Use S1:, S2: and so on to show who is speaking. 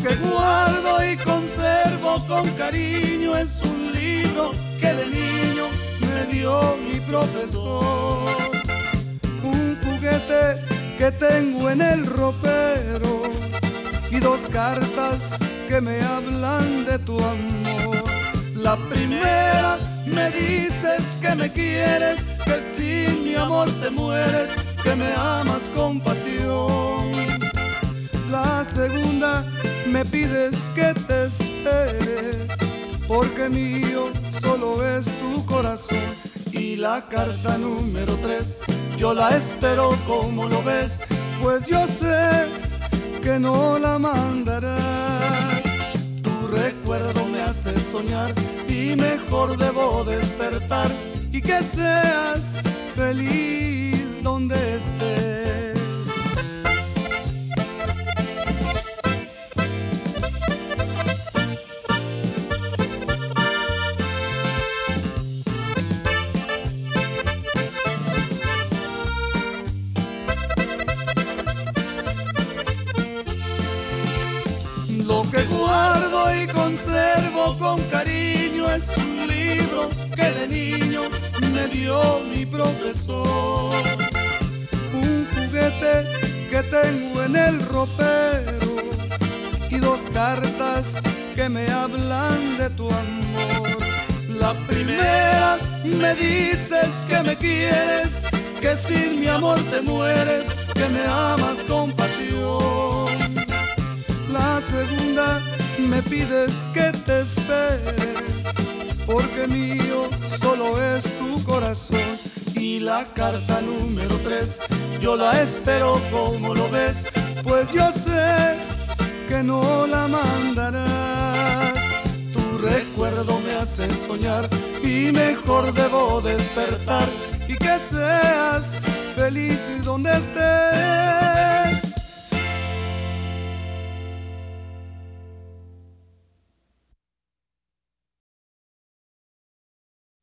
S1: que guardo y conservo con cariño es un libro que de niño me dio mi profesor. Un juguete que tengo en el ropero y dos cartas que me hablan de tu amor. La primera me dices que me quieres, que sin mi amor te mueres, que me amas con pasión. La segunda me pides que te espere, porque mío solo es tu corazón. Y la carta número 3 yo la espero, como lo ves, pues yo sé que no la mandarás. Tu recuerdo me hace soñar y mejor debo despertar, y que seas feliz donde estés. Lo que guardo y conservo con cariño es un libro que de niño me dio mi profesor. Un juguete que tengo en el ropero y dos cartas que me hablan de tu amor. La primera me dices que me quieres, que sin mi amor te mueres, que me amas con pasión. La segunda me pides que te espere, porque mío solo es tu corazón. Y la carta número 3 yo la espero, como lo ves, pues yo sé que no la mandarás. Tu recuerdo me hace soñar y mejor debo despertar, y que seas feliz donde estés.